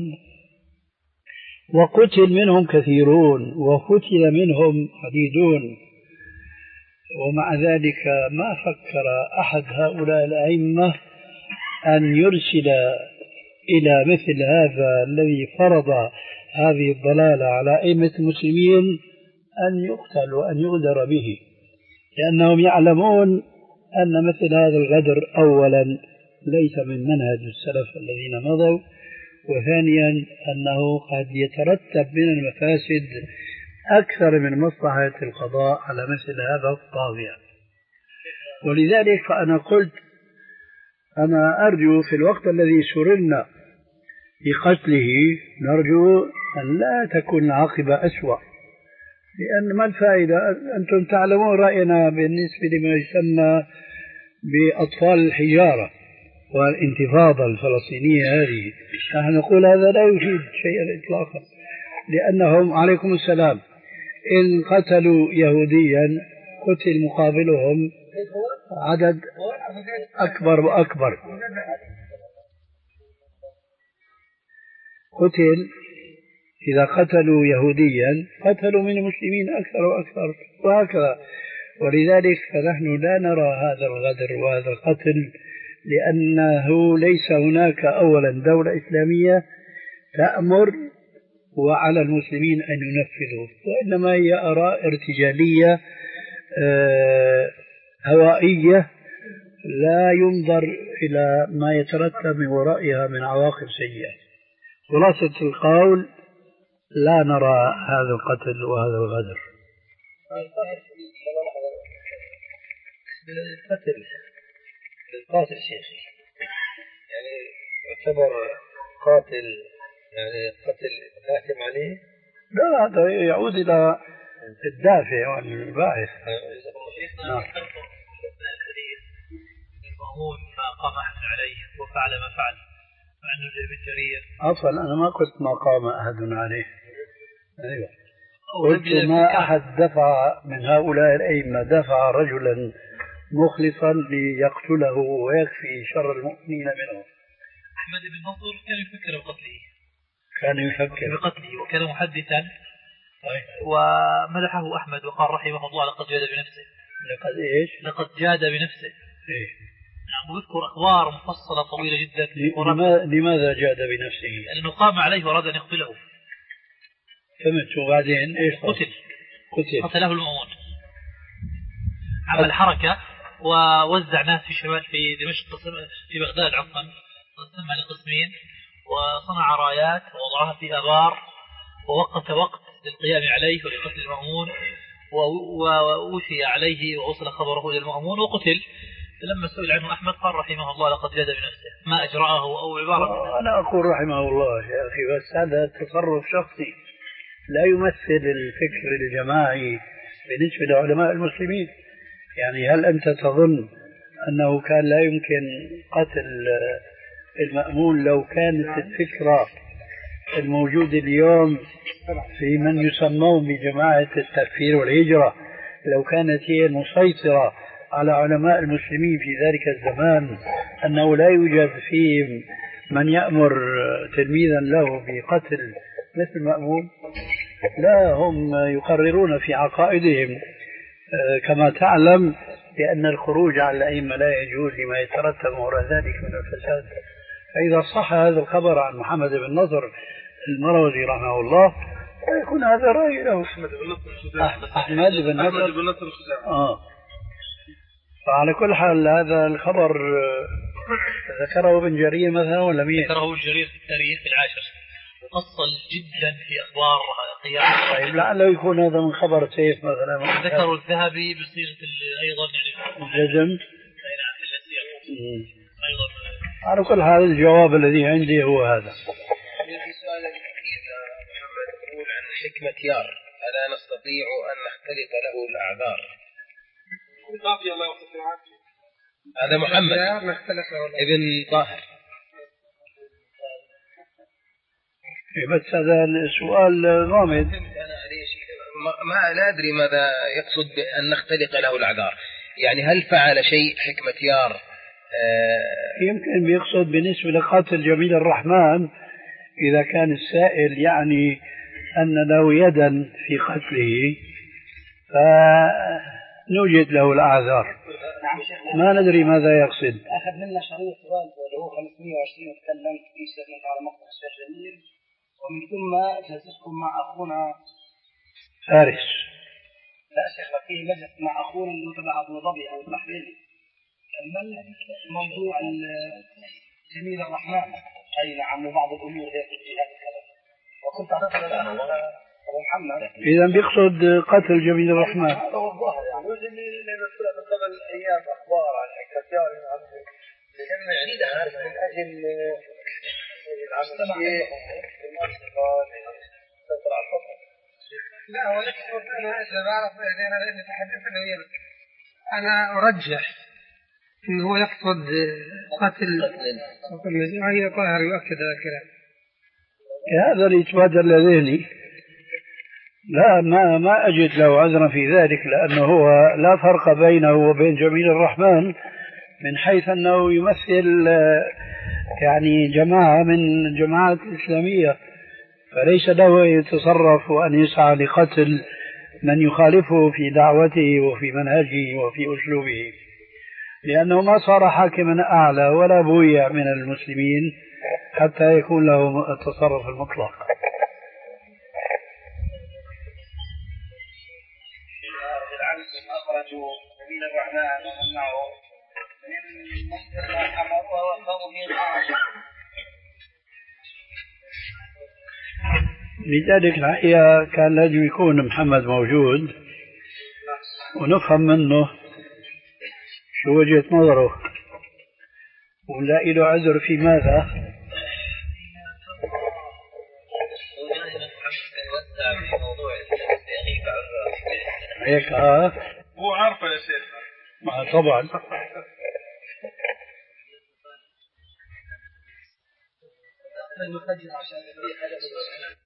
وقتل منهم كثيرون وفتن منهم عديدون، ومع ذلك ما فكر أحد هؤلاء الأئمة أن يرسل إلى مثل هذا الذي فرض هذه الضلالة على أئمة المسلمين أن يقتل وأن يغدر به، لأنهم يعلمون أن مثل هذا الغدر أولا ليس من منهج السلف الذين مضوا، وثانيا أنه قد يترتب من المفاسد أكثر من مصلحة القضاء على مثل هذا الطاغية. ولذلك فأنا قلت أنا أرجو في الوقت الذي سررنا في قتله نرجو أن لا تكون العاقبة أسوأ، لأن ما الفائدة؟ أنتم تعلمون رأينا بالنسبة لما يسمى بأطفال الحجارة والانتفاضة الفلسطينية هذه، نحن نقول هذا لا يفيد شيئا إطلاقا، لأنهم عليكم السلام إن قتلوا يهوديا قتل مقابلهم عدد أكبر وأكبر، قتل إذا قتلوا يهوديا قتلوا من المسلمين أكثر وأكثر وهكذا. ولذلك فنحن لا نرى هذا الغدر وهذا القتل، لأنه ليس هناك أولا دولة إسلامية تأمر وعلى المسلمين أن ينفذوا، وإنما هي آراء ارتجالية هوائية لا ينظر إلى ما يترتب من ورائها من عواقب سيئة. خلاصة القول لا نرى هذا القتل وهذا الغدر. القتل القاتل شيخي يعني يعتبر قاتل، يعني قتل حاكم عليه؟ لا، هذا يعود إلى الدافع والباعث. نعم. الحديث المأمون ما قام أحد عليه وفعل ما فعل مع أنه جاء بالجرير. أصلا أنا ما قلت ما قام أحد عليه، أيوة قلت ما أحد دفع من هؤلاء الأئمة دفع رجلا مخلصا ليقتله ويكفي شر المؤمنين منه. أحمد بن نصر كان يفكر بقتله، كان يفكر بقتله وكان محدثا، ومدحه أحمد وقال رحمه الله لقد جاد بنفسه. لقد إيش؟ لقد جاد بنفسه. إيه؟ نعم، ويذكر أخبار مفصلة طويلة جدا. لماذا, لماذا جاد بنفسه؟ لأنه قام عليه وأراد أن يقتله. فهمت. وبعدين إيش؟ قتل. قتل. قتله المأمون. عمل حركة ووزع ناس في شمال في دمشق في بغداد عفوا، قسمها لقسمين وصنع رايات ووضعها في آبار ووقت وقت للقيام عليه ولقتل المأمون، ووشي عليه ووصل خبره للمأمون وقتل. لما سئل عنه أحمد قال رحمه الله لقد جاد بنفسه، ما أجراه أو عبارة. أنا أقول رحمه الله يا أخي، بس هذا تصرف شخصي لا يمثل الفكر الجماعي بالنسبة لعلماء المسلمين. يعني هل أنت تظن أنه كان لا يمكن قتل المأمون لو كانت الفكرة الموجودة اليوم في من يسمون بجماعة التكفير والهجرة لو كانت هي المسيطرة على علماء المسلمين في ذلك الزمان، أنه لا يوجد فيهم من يأمر تلميذا له بقتل مثل مأمون؟ لا، هم يقررون في عقائدهم كما تعلم بأن الخروج على الأئمة لا يجوز لما يترتب وراء ذلك من الفساد. فإذا صح هذا الخبر عن محمد بن نصر المروزي رحمه الله يكون هذا رأي له. أحمد بن نصر آه. فعلى كل حال هذا الخبر ذكره ابن جرير مثلا ولا مين؟ ذكره ابن جرير في التاريخ العاشر، مفصل جدا في أخبار قيام. طيب لعله يكون هذا من خبر سيف مثلا. ذكروا الذهبي بصيغة أيضا يعني الجزم. أيضا. على كل حال الجواب الذي عندي هو هذا. في سؤال الأخير يا محمد يقول عن حكمة يار ألا نستطيع أن نختلط له الأعذار. هذا محمد ابن طاهر. بس هذا السؤال غامض. ما لا أدري ماذا يقصد بأن نختلق له الأعذار، يعني هل فعل شيء حكمة يار؟ آه يمكن بيقصد بالنسبة لقاتل جميل الرحمن إذا كان السائل يعني أن له يدا في قتله فنوجد له الأعذار. ما ندري ماذا يقصد. أخذ منا شريط والده اللي هو خمسمائة وعشرين وتكلمت فيه سألت على مقطع الشيخ جميل، ومن ثم جلستكم مع أخونا فارس. لا شيخ فيه مجلس مع أخونا اللي تبع أبو ظبي أو البحريني كمل موضوع جميل الرحمن. أي نعم، وبعض الأمور هيك الجهات كذا، وكنت أعتقد الآن أبو محمد إذا بيقصد قتل جميل الرحمن. هذا هو الظاهر يعني وجميل اللي مسؤول من قبل أيام أخبار عن حكايات عن جمع من أجل العملية تطلع الفضل. لا هو يقصد أنا إذا بعرف يعني أنا لأني تحدثت أنا أنا أرجح إنه هو يقصد قتل قتل هي طاهر يؤكد هذا الكلام. هذا اللي يتبادر لذهني. لا ما ما أجد له عذرا في ذلك، لأنه هو لا فرق بينه وبين جميل الرحمن من حيث أنه يمثل يعني جماعة من الجماعات الإسلامية، فليس له أن يتصرف وأن يسعى لقتل من يخالفه في دعوته وفي منهجه وفي أسلوبه، لأنه ما صار حاكما أعلى ولا بويع من المسلمين حتى يكون له التصرف المطلق. أخرجوا جميل الرحمن ومنعه من مسجد الحمر وقاموا به الحاجة. لذلك الحقيقة كان لازم يكون محمد موجود ونفهم منه شو وجهة نظره ونلاقي له عذر في ماذا. هيك اه هو عارفه يا شيخ. طبعا. المفجر عشان